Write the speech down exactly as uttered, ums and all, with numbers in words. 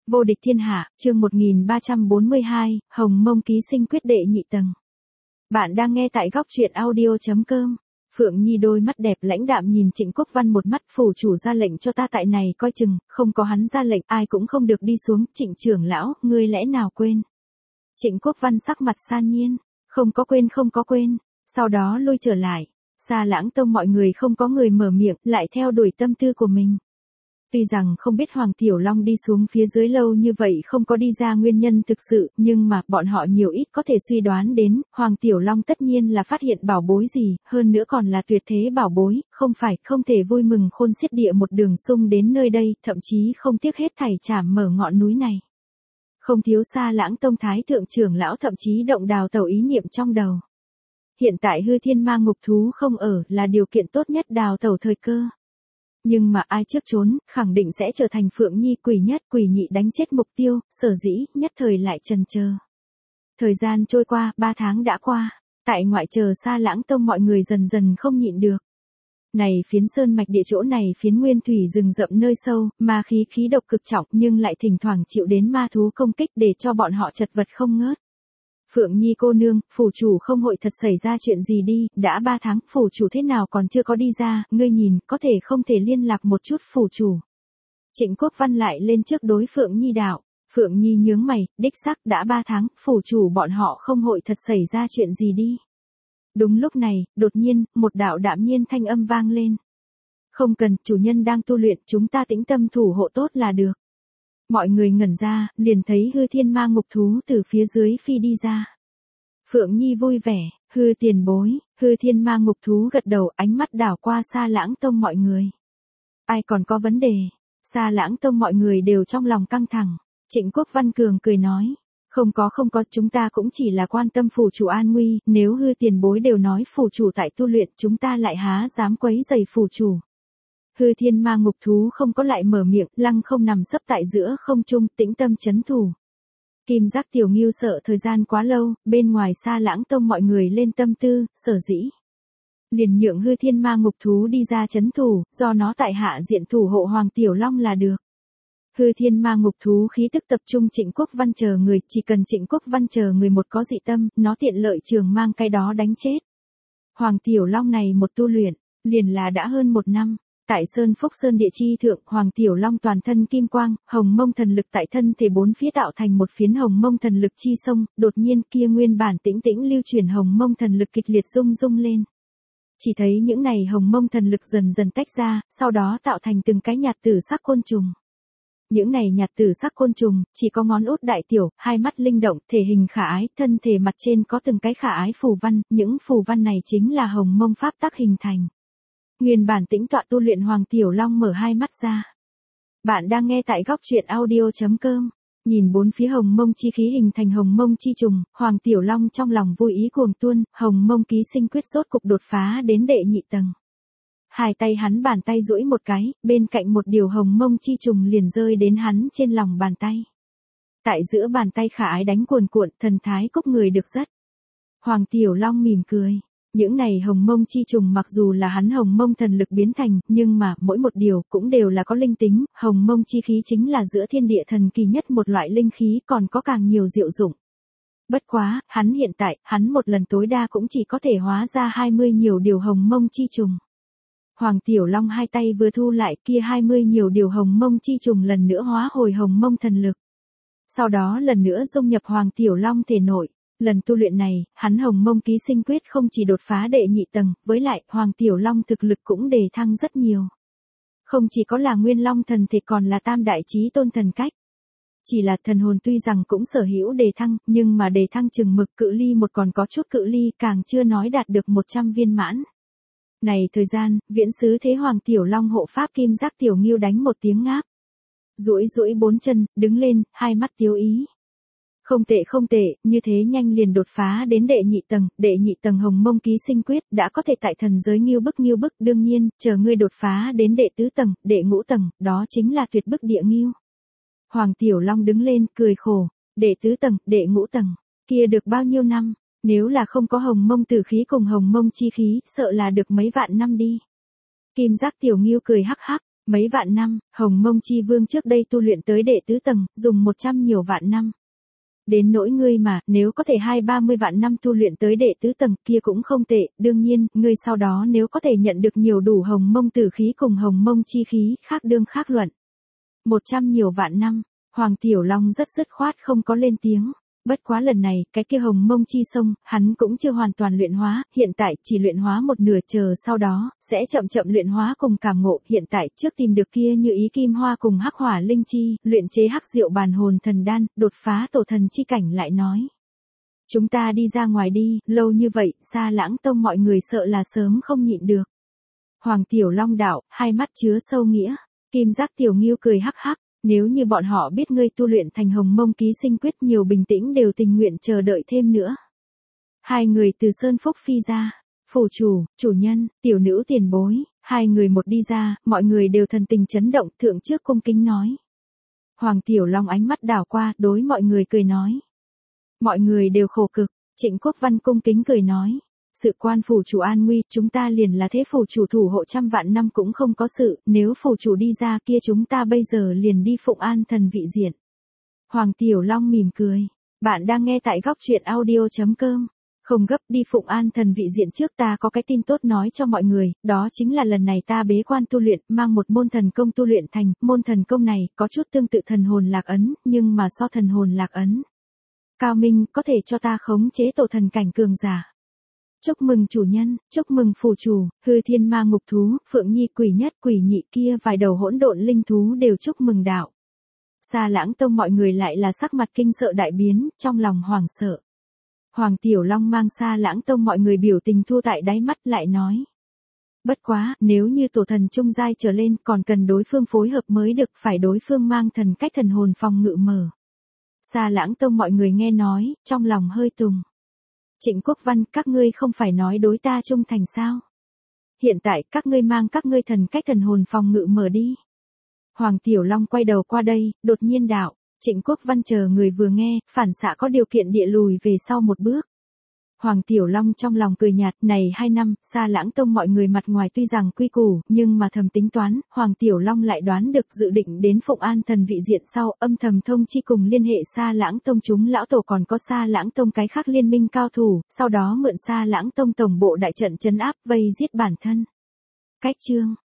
Vô địch thiên hạ, chương một nghìn ba trăm bốn mươi hai, Hồng Mông ký sinh quyết đệ nhị tầng. Bạn đang nghe tại góc truyện audio chấm com. Phượng Nhi đôi mắt đẹp lãnh đạm nhìn Trịnh Quốc Văn một mắt, phủ chủ ra lệnh cho ta tại này coi chừng, không có hắn ra lệnh ai cũng không được đi xuống. Trịnh trưởng lão, ngươi lẽ nào quên? Trịnh Quốc Văn sắc mặt san nhiên, không có quên không có quên, sau đó lui trở lại. Sa Lãng Tông mọi người không có người mở miệng, lại theo đuổi tâm tư của mình. Tuy rằng không biết Hoàng Tiểu Long đi xuống phía dưới lâu như vậy không có đi ra nguyên nhân thực sự, nhưng mà bọn họ nhiều ít có thể suy đoán đến, Hoàng Tiểu Long tất nhiên là phát hiện bảo bối gì, hơn nữa còn là tuyệt thế bảo bối, không phải không thể vui mừng khôn xiết địa một đường sung đến nơi đây, thậm chí không tiếc hết thảy trảm mở ngọn núi này. Không thiếu Sa Lãng Tông thái thượng trưởng lão thậm chí động đào tẩu ý niệm trong đầu. Hiện tại hư thiên ma ngục thú không ở là điều kiện tốt nhất đào tẩu thời cơ. Nhưng mà ai trước trốn, khẳng định sẽ trở thành Phượng Nhi quỷ nhất quỷ nhị đánh chết mục tiêu, sở dĩ, nhất thời lại trần chờ. Thời gian trôi qua, ba tháng đã qua, tại ngoại chờ Sa Lãng Tông mọi người dần dần không nhịn được. Này phiến sơn mạch địa chỗ này phiến nguyên thủy rừng rậm nơi sâu, ma khí khí độc cực trọng nhưng lại thỉnh thoảng chịu đến ma thú công kích để cho bọn họ chật vật không ngớt. Phượng Nhi cô nương, phủ chủ không hội thật xảy ra chuyện gì đi, đã ba tháng, phủ chủ thế nào còn chưa có đi ra, ngươi nhìn, có thể không thể liên lạc một chút phủ chủ. Trịnh Quốc Văn lại lên trước đối Phượng Nhi đạo, Phượng Nhi nhướng mày, đích xác đã ba tháng, phủ chủ bọn họ không hội thật xảy ra chuyện gì đi. Đúng lúc này, đột nhiên, một đạo đạm nhiên thanh âm vang lên. Không cần, chủ nhân đang tu luyện, chúng ta tĩnh tâm thủ hộ tốt là được. Mọi người ngẩn ra, liền thấy hư thiên ma ngục thú từ phía dưới phi đi ra. Phượng Nhi vui vẻ, hư tiền bối, hư thiên ma ngục thú gật đầu, ánh mắt đảo qua Sa Lãng Tông mọi người. Ai còn có vấn đề? Sa Lãng Tông mọi người đều trong lòng căng thẳng. Trịnh Quốc Văn cường cười nói, không có không có, chúng ta cũng chỉ là quan tâm phủ chủ an nguy, nếu hư tiền bối đều nói phủ chủ tại tu luyện, chúng ta lại há dám quấy rầy phủ chủ. Hư thiên ma ngục thú không có lại mở miệng, lăng không nằm sấp tại giữa không trung, tĩnh tâm chấn thủ. Kim Giác Tiểu Ngưu sợ thời gian quá lâu, bên ngoài Sa Lãng Tông mọi người lên tâm tư, sở dĩ liền nhượng hư thiên ma ngục thú đi ra chấn thủ, do nó tại hạ diện thủ hộ Hoàng Tiểu Long là được. Hư thiên ma ngục thú khí tức tập trung Trịnh Quốc Văn chờ người, chỉ cần Trịnh Quốc Văn chờ người một có dị tâm, nó tiện lợi trường mang cái đó đánh chết. Hoàng Tiểu Long này một tu luyện, liền là đã hơn một năm. Tại Sơn Phúc Sơn địa chi thượng, Hoàng Tiểu Long toàn thân kim quang, hồng mông thần lực tại thân thể bốn phía tạo thành một phiến hồng mông thần lực chi sông, đột nhiên kia nguyên bản tĩnh tĩnh lưu chuyển hồng mông thần lực kịch liệt rung rung lên. Chỉ thấy những này hồng mông thần lực dần dần tách ra, sau đó tạo thành từng cái nhạt tử sắc côn trùng. Những này nhạt tử sắc côn trùng, chỉ có ngón út đại tiểu, hai mắt linh động, thể hình khả ái, thân thể mặt trên có từng cái khả ái phù văn, những phù văn này chính là hồng mông pháp tắc hình thành. Nguyên bản tĩnh tọa tu luyện Hoàng Tiểu Long mở hai mắt ra. Bạn đang nghe tại góc truyện audio chấm com. Nhìn bốn phía hồng mông chi khí hình thành hồng mông chi trùng, Hoàng Tiểu Long trong lòng vui ý cuồng tuôn, hồng mông ký sinh quyết rốt cục đột phá đến đệ nhị tầng. Hai tay hắn bàn tay duỗi một cái, bên cạnh một điều hồng mông chi trùng liền rơi đến hắn trên lòng bàn tay. Tại giữa bàn tay khả ái đánh cuồn cuộn, thần thái cúc người được rất. Hoàng Tiểu Long mỉm cười. Những này hồng mông chi trùng mặc dù là hắn hồng mông thần lực biến thành, nhưng mà, mỗi một điều cũng đều là có linh tính, hồng mông chi khí chính là giữa thiên địa thần kỳ nhất một loại linh khí còn có càng nhiều diệu dụng. Bất quá, hắn hiện tại, hắn một lần tối đa cũng chỉ có thể hóa ra hai mươi nhiều điều hồng mông chi trùng. Hoàng Tiểu Long hai tay vừa thu lại kia hai mươi nhiều điều hồng mông chi trùng lần nữa hóa hồi hồng mông thần lực. Sau đó lần nữa dung nhập Hoàng Tiểu Long thể nội. Lần tu luyện này, hắn hồng mông ký sinh quyết không chỉ đột phá đệ nhị tầng, với lại, Hoàng Tiểu Long thực lực cũng đề thăng rất nhiều. Không chỉ có là nguyên long thần thể còn là tam đại chí tôn thần cách. Chỉ là thần hồn tuy rằng cũng sở hữu đề thăng, nhưng mà đề thăng chừng mực cự ly một còn có chút cự ly càng chưa nói đạt được một trăm viên mãn. Này thời gian, viễn sứ thế Hoàng Tiểu Long hộ pháp Kim Giác Tiểu Ngưu đánh một tiếng ngáp. Duỗi duỗi bốn chân, đứng lên, hai mắt tiếu ý. Không tệ không tệ, như thế nhanh liền đột phá đến đệ nhị tầng, đệ nhị tầng hồng mông ký sinh quyết, đã có thể tại thần giới nghiêu bức nghiêu bức, đương nhiên, chờ ngươi đột phá đến đệ tứ tầng, đệ ngũ tầng, đó chính là tuyệt bức địa nghiêu. Hoàng Tiểu Long đứng lên, cười khổ, đệ tứ tầng, đệ ngũ tầng, kia được bao nhiêu năm, nếu là không có hồng mông tử khí cùng hồng mông chi khí, sợ là được mấy vạn năm đi. Kim Giác Tiểu Nghiêu cười hắc hắc, Mấy vạn năm, Hồng Mông Chi Vương trước đây tu luyện tới đệ tứ tầng, dùng một trăm nhiều vạn năm. Đến nỗi ngươi mà, nếu có thể hai ba mươi vạn năm tu luyện tới đệ tứ tầng kia cũng không tệ, đương nhiên, ngươi sau đó nếu có thể nhận được nhiều đủ Hồng Mông tử khí cùng Hồng Mông chi khí, khác đương khác luận. Một trăm nhiều vạn năm, Hoàng Tiểu Long rất dứt khoát không có lên tiếng. Bất quá lần này, cái kia Hồng Mông chi sông, hắn cũng chưa hoàn toàn luyện hóa, hiện tại chỉ luyện hóa một nửa, chờ sau đó, sẽ chậm chậm luyện hóa cùng cảm ngộ, hiện tại trước tìm được kia như ý kim hoa cùng hắc hỏa linh chi, luyện chế hắc diệu bàn hồn thần đan, đột phá tổ thần chi cảnh lại nói. Chúng ta đi ra ngoài đi, lâu như vậy, Sa Lãng Tông mọi người sợ là sớm không nhịn được. Hoàng Tiểu Long đạo, hai mắt chứa sâu nghĩa, Kim Giác Tiểu Ngưu cười hắc hắc. Nếu như bọn họ biết ngươi tu luyện thành Hồng Mông ký sinh quyết, nhiều bình tĩnh đều tình nguyện chờ đợi thêm nữa. Hai người từ Sơn Phúc phi ra, phủ chủ, chủ nhân, tiểu nữ tiền bối, hai người một đi ra, mọi người đều thần tình chấn động, thượng trước cung kính nói. Hoàng Tiểu Long ánh mắt đảo qua, đối mọi người cười nói. Mọi người đều khổ cực, Trịnh Quốc Văn cung kính cười nói. Sự quan phủ chủ an nguy, chúng ta liền là thế phủ chủ thủ hộ trăm vạn năm cũng không có sự, nếu phủ chủ đi ra kia chúng ta bây giờ liền đi Phụng An thần vị diện. Hoàng Tiểu Long mỉm cười, bạn đang nghe tại góc truyện audio.com, không gấp đi Phụng An thần vị diện trước, ta có cái tin tốt nói cho mọi người, đó chính là lần này ta bế quan tu luyện, mang một môn thần công tu luyện thành, môn thần công này có chút tương tự thần hồn lạc ấn, nhưng mà so thần hồn lạc ấn cao minh, có thể cho ta khống chế tổ thần cảnh cường giả. Chúc mừng chủ nhân, chúc mừng phủ chủ, hư thiên ma ngục thú, phượng nhi quỷ nhất quỷ nhị kia vài đầu hỗn độn linh thú đều chúc mừng đạo. Sa Lãng Tông mọi người lại là sắc mặt kinh sợ đại biến, trong lòng hoảng sợ. Hoàng Tiểu Long mang Sa Lãng Tông mọi người biểu tình thu tại đáy mắt lại nói. Bất quá, nếu như tổ thần trung giai trở lên còn cần đối phương phối hợp mới được, phải đối phương mang thần cách thần hồn phòng ngự mở. Sa Lãng Tông mọi người nghe nói, trong lòng hơi tùng. Trịnh Quốc Văn, các ngươi không phải nói đối ta trung thành sao? Hiện tại, các ngươi mang các ngươi thần cách thần hồn phòng ngự mở đi. Hoàng Tiểu Long quay đầu qua đây, đột nhiên đạo, Trịnh Quốc Văn chờ người vừa nghe, phản xạ có điều kiện địa lùi về sau một bước. Hoàng Tiểu Long trong lòng cười nhạt, này hai năm, Sa Lãng Tông mọi người mặt ngoài tuy rằng quy củ, nhưng mà thầm tính toán, Hoàng Tiểu Long lại đoán được dự định đến Phụng An thần vị diện sau, âm thầm thông chi cùng liên hệ Sa Lãng Tông chúng lão tổ còn có Sa Lãng Tông cái khác liên minh cao thủ, sau đó mượn Sa Lãng Tông tổng bộ đại trận trấn áp vây giết bản thân. Cách chương